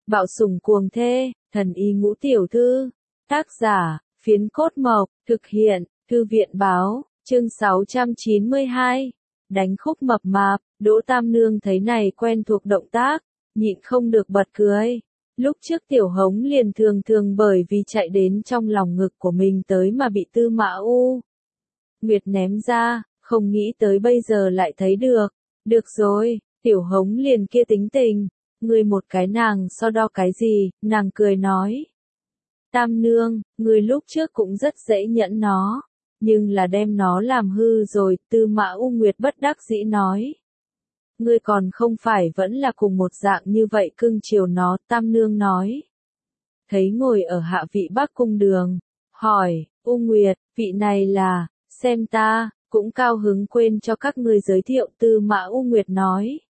Bạo sủng cuồng thê, thần y ngũ tiểu thư. Tác giả, Phiến Cốt Mộc, thực hiện, Thư viện Báo, chương 692. Đánh khúc mập mạp, Đỗ Tam Nương thấy này quen thuộc động tác, nhịn không được bật cười. Lúc trước Tiểu Hống liền thường bởi vì chạy đến trong lòng ngực của mình tới mà bị Tư Mã U Nguyệt ném ra, không nghĩ tới bây giờ lại thấy được. Được rồi, Tiểu Hống liền kia tính tình, ngươi một cái nàng so đo cái gì, nàng cười nói. Tam Nương, ngươi lúc trước cũng rất dễ nhẫn nó, nhưng là đem nó làm hư rồi, Tư Mã U Nguyệt bất đắc dĩ nói. Ngươi còn không phải vẫn là cùng một dạng như vậy cưng chiều nó, Tam Nương nói. Thấy ngồi ở hạ vị Bắc Cung Đường, hỏi, U Nguyệt, vị này là, xem ta, cũng cao hứng quên cho các ngươi giới thiệu, Tư Mã U Nguyệt nói.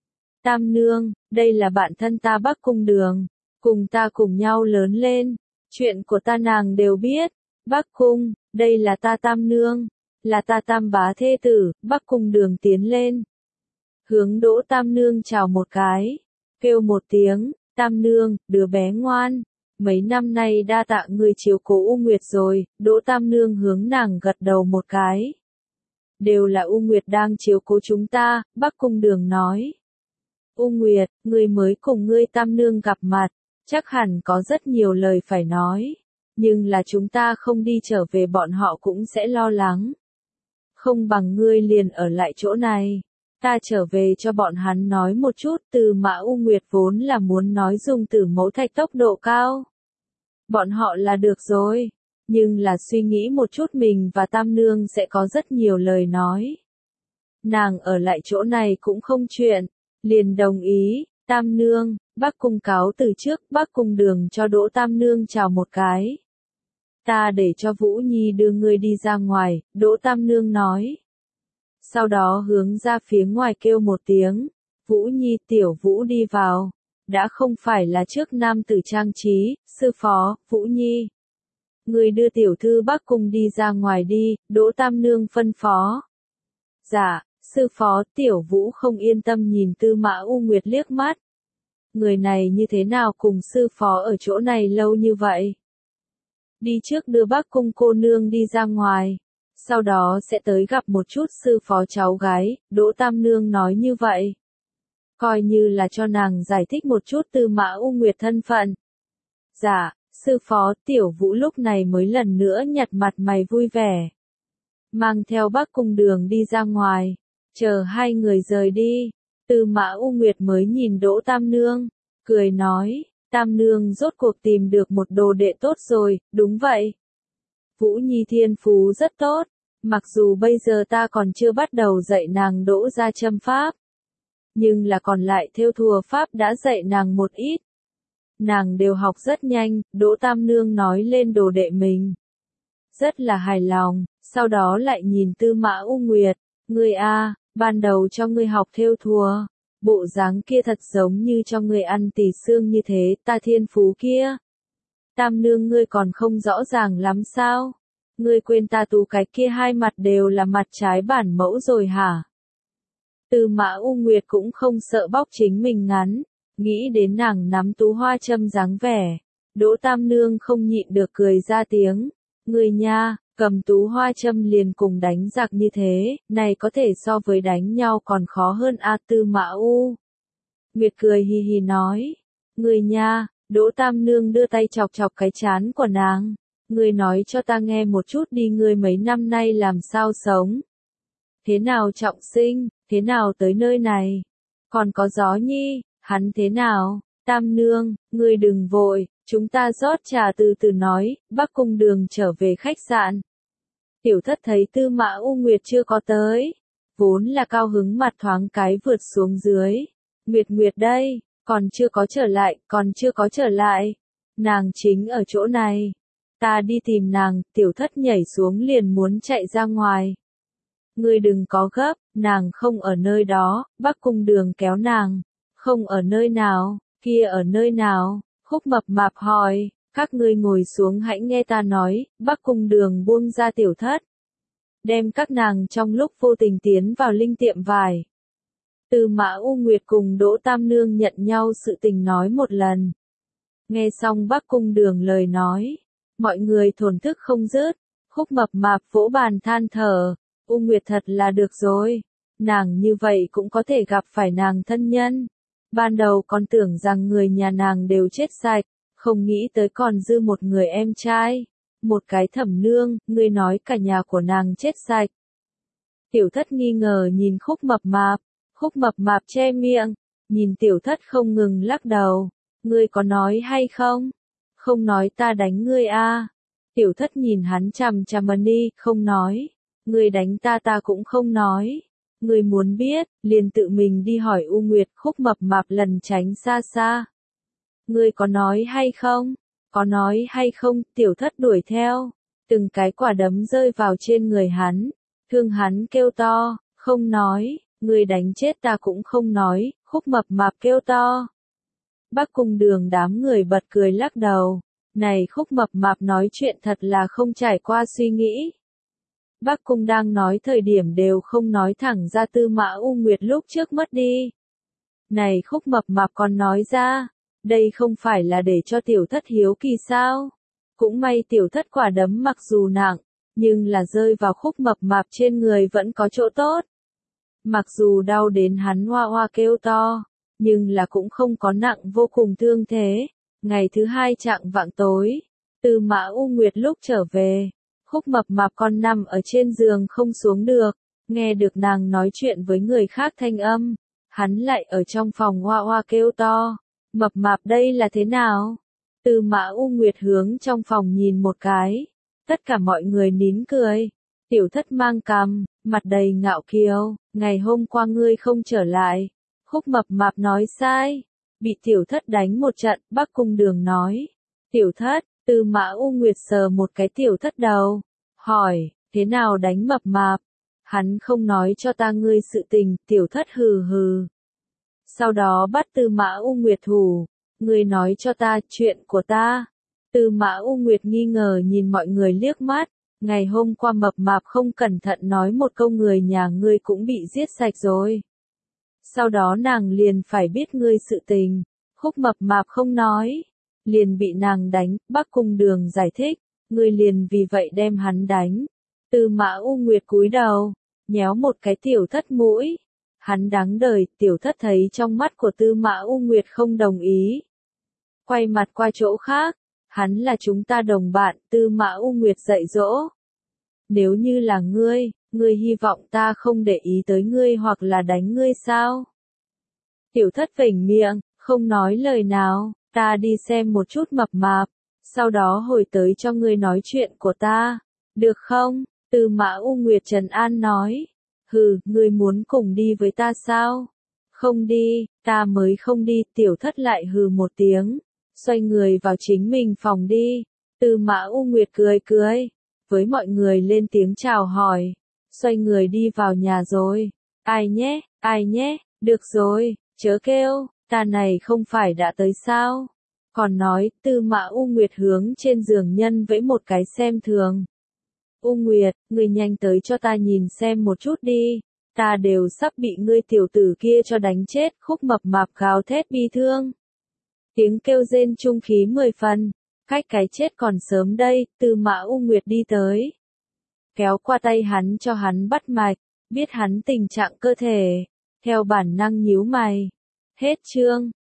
Tam Nương, đây là bạn thân ta Bắc Cung Đường, cùng ta cùng nhau lớn lên, chuyện của ta nàng đều biết. Bắc Cung, đây là ta Tam Nương, là ta Tam bá thê tử. Bắc Cung Đường tiến lên, hướng Đỗ Tam Nương chào một cái, kêu một tiếng, Tam Nương, đứa bé ngoan, mấy năm nay đa tạ người chiếu cố U Nguyệt rồi. Đỗ Tam Nương hướng nàng gật đầu một cái. Đều là U Nguyệt đang chiếu cố chúng ta, Bắc Cung Đường nói. U Nguyệt, người mới cùng ngươi Tam Nương gặp mặt, chắc hẳn có rất nhiều lời phải nói, nhưng là chúng ta không đi trở về bọn họ cũng sẽ lo lắng. Không bằng ngươi liền ở lại chỗ này, ta trở về cho bọn hắn nói một chút. Từ Mã U Nguyệt vốn là muốn nói dùng Tử Mẫu Thạch tốc độ cao. Bọn họ là được rồi, nhưng là suy nghĩ một chút mình và Tam Nương sẽ có rất nhiều lời nói. Nàng ở lại chỗ này cũng không chuyện, liền đồng ý. Tam Nương, Bắc Cung cáo từ trước. Bắc Cung Đường cho Đỗ Tam Nương chào một cái. Ta để cho Vũ Nhi đưa ngươi đi ra ngoài, Đỗ Tam Nương nói. Sau đó hướng ra phía ngoài kêu một tiếng, Vũ Nhi, Tiểu Vũ đi vào. Đã không phải là trước nam tử trang trí, sư phó, Vũ Nhi. Ngươi đưa tiểu thư Bắc Cung đi ra ngoài đi, Đỗ Tam Nương phân phó. Dạ, sư phó. Tiểu Vũ không yên tâm nhìn Tư Mã U Nguyệt liếc mắt. Người này như thế nào cùng sư phó ở chỗ này lâu như vậy? Đi trước đưa Bắc Cung cô nương đi ra ngoài, sau đó sẽ tới gặp một chút sư phó cháu gái. Đỗ Tam Nương nói như vậy, coi như là cho nàng giải thích một chút Tư Mã U Nguyệt thân phận. Dạ, sư phó. Tiểu Vũ lúc này mới lần nữa nhặt mặt mày vui vẻ, mang theo Bắc Cung Đường đi ra ngoài. Chờ hai người rời đi, Tư Mã U Nguyệt mới nhìn Đỗ Tam Nương, cười nói, Tam Nương rốt cuộc tìm được một đồ đệ tốt rồi. Đúng vậy. Vũ Nhi thiên phú rất tốt, mặc dù bây giờ ta còn chưa bắt đầu dạy nàng đỗ ra châm pháp, nhưng là còn lại thêu thùa pháp đã dạy nàng một ít. Nàng đều học rất nhanh. Đỗ Tam Nương nói lên đồ đệ mình, rất là hài lòng, sau đó lại nhìn Tư Mã U Nguyệt, ngươi a, ban đầu cho ngươi học thêu thùa, bộ dáng kia thật giống như cho ngươi ăn tỉ xương như thế, ta thiên phú kia. Tam Nương ngươi còn không rõ ràng lắm sao? Ngươi quên ta Tú cái kia hai mặt đều là mặt trái bản mẫu rồi hả? Tư Mã U Nguyệt cũng không sợ bóc chính mình ngắn, nghĩ đến nàng nắm tú hoa châm dáng vẻ. Đỗ Tam Nương không nhịn được cười ra tiếng, ngươi nha, cầm tú hoa châm liền cùng đánh giặc như thế, này có thể so với đánh nhau còn khó hơn a. Tư Mã U Nguyệt cười hì hì nói, ngươi nha. Đỗ Tam Nương đưa tay chọc chọc cái trán của nàng, ngươi nói cho ta nghe một chút đi, ngươi mấy năm nay làm sao sống? Thế nào trọng sinh, thế nào tới nơi này? Còn có Gió Nhi, hắn thế nào? Tam Nương, ngươi đừng vội, chúng ta rót trà từ từ nói. Bắc Cung Đường trở về khách sạn. Tiểu Thất thấy Tư Mã U Nguyệt chưa có tới, vốn là cao hứng mặt thoáng cái vượt xuống dưới. Nguyệt Nguyệt đây, còn chưa có trở lại, còn chưa có trở lại. Nàng chính ở chỗ này. Ta đi tìm nàng. Tiểu Thất nhảy xuống liền muốn chạy ra ngoài. Ngươi đừng có gấp, nàng không ở nơi đó. Bắc Cung Đường kéo nàng. Không ở nơi nào, kia ở nơi nào? Khúc Mập Mạp hỏi. Các ngươi ngồi xuống hãy nghe ta nói. Bắc Cung Đường buông ra Tiểu Thất, đem các nàng trong lúc vô tình tiến vào linh tiệm vải. Tư Mã U Nguyệt cùng Đỗ Tam Nương nhận nhau sự tình nói một lần, Nghe xong Bắc Cung Đường lời nói, mọi người thổn thức không dứt, Khúc Mập Mạp vỗ bàn than thở, U Nguyệt thật là được rồi, nàng như vậy cũng có thể gặp phải nàng thân nhân. Ban đầu còn tưởng rằng người nhà nàng đều chết sạch, không nghĩ tới còn dư một người em trai, một cái Thẩm nương, ngươi nói cả nhà của nàng chết sạch. Tiểu Thất nghi ngờ nhìn Khúc Mập Mạp che miệng, nhìn Tiểu Thất không ngừng lắc đầu, ngươi có nói hay không? Không nói ta đánh ngươi a. Tiểu Thất nhìn hắn chằm chằm đi, không nói, ngươi đánh ta ta cũng không nói. Ngươi muốn biết, liền tự mình đi hỏi U Nguyệt. Khúc Mập Mạp lần tránh xa xa. Ngươi có nói hay không? Có nói hay không? Tiểu Thất đuổi theo, từng cái quả đấm rơi vào trên người hắn, thương hắn kêu to, không nói, ngươi đánh chết ta cũng không nói. Khúc Mập Mạp kêu to. Bắc Cung Đường đám người bật cười lắc đầu, này Khúc Mập Mạp nói chuyện thật là không trải qua suy nghĩ. Bắc Cung đang nói thời điểm đều không nói thẳng ra Tư Mã U Nguyệt lúc trước mất đi. Này Khúc Mập Mạp còn nói ra, đây không phải là để cho Tiểu Thất hiếu kỳ sao? Cũng may Tiểu Thất quả đấm mặc dù nặng, nhưng là rơi vào Khúc Mập Mạp trên người vẫn có chỗ tốt. Mặc dù đau đến hắn hoa hoa kêu to, nhưng là cũng không có nặng vô cùng thương thế. Ngày thứ hai chạng vạng tối, Tư Mã U Nguyệt lúc trở về, Khúc Mập Mạp còn nằm ở trên giường không xuống được, nghe được nàng nói chuyện với người khác thanh âm, hắn lại ở trong phòng hoa hoa kêu to, Mập Mạp đây là thế nào? Tư Mã U Nguyệt hướng trong phòng nhìn một cái, tất cả mọi người nín cười. Tiểu Thất mang cằm, mặt đầy ngạo kiều, ngày hôm qua ngươi không trở lại. Khúc Mập Mạp nói sai, bị Tiểu Thất đánh một trận. Bắc Cung Đường nói, Tiểu Thất. Tư Mã U Nguyệt sờ một cái Tiểu Thất đầu, hỏi, thế nào đánh Mập Mạp? Hắn không nói cho ta ngươi sự tình. Tiểu Thất hừ hừ. Sau đó bắt Tư Mã U Nguyệt thủ, ngươi nói cho ta chuyện của ta. Tư Mã U Nguyệt nghi ngờ nhìn mọi người liếc mắt, ngày hôm qua Mập Mạp không cẩn thận nói một câu người nhà ngươi cũng bị giết sạch rồi. Sau đó nàng liền phải biết ngươi sự tình, Khúc Mập Mạp không nói, liền bị nàng đánh. Bắc Cung Đường giải thích, ngươi liền vì vậy đem hắn đánh. Tư Mã U Nguyệt cúi đầu, nhéo một cái Tiểu Thất mũi. Hắn đáng đời. Tiểu Thất thấy trong mắt của Tư Mã U Nguyệt không đồng ý, quay mặt qua chỗ khác. Hắn là chúng ta đồng bạn. Tư Mã U Nguyệt dạy dỗ. Nếu như là ngươi hy vọng ta không để ý tới ngươi hoặc là đánh ngươi sao? Tiểu Thất vểnh miệng, không nói lời nào. Ta đi xem một chút Mập Mạp, sau đó hồi tới cho ngươi nói chuyện của ta, được không? Tư Mã U Nguyệt trấn an nói. Hừ, ngươi muốn cùng đi với ta sao? Không đi, ta mới không đi. Tiểu Thất lại hừ một tiếng, xoay người vào chính mình phòng đi. Tư Mã U Nguyệt cười cười, với mọi người lên tiếng chào hỏi, xoay người đi vào nhà rồi. Ai nhé, được rồi, chớ kêu, ta này không phải đã tới sao? Còn nói. Tư Mã U Nguyệt hướng trên giường nhân vẫy một cái xem thường. U Nguyệt, ngươi nhanh tới cho ta nhìn xem một chút đi, ta đều sắp bị ngươi tiểu tử kia cho đánh chết. Khúc Mập Mạp gào thét bi thương, tiếng kêu rên trung khí 10 phần, cách cái chết còn sớm đây. Tư Mã U Nguyệt đi tới, kéo qua tay hắn cho hắn bắt mạch, biết hắn tình trạng cơ thể, theo bản năng nhíu mày. Hết chương.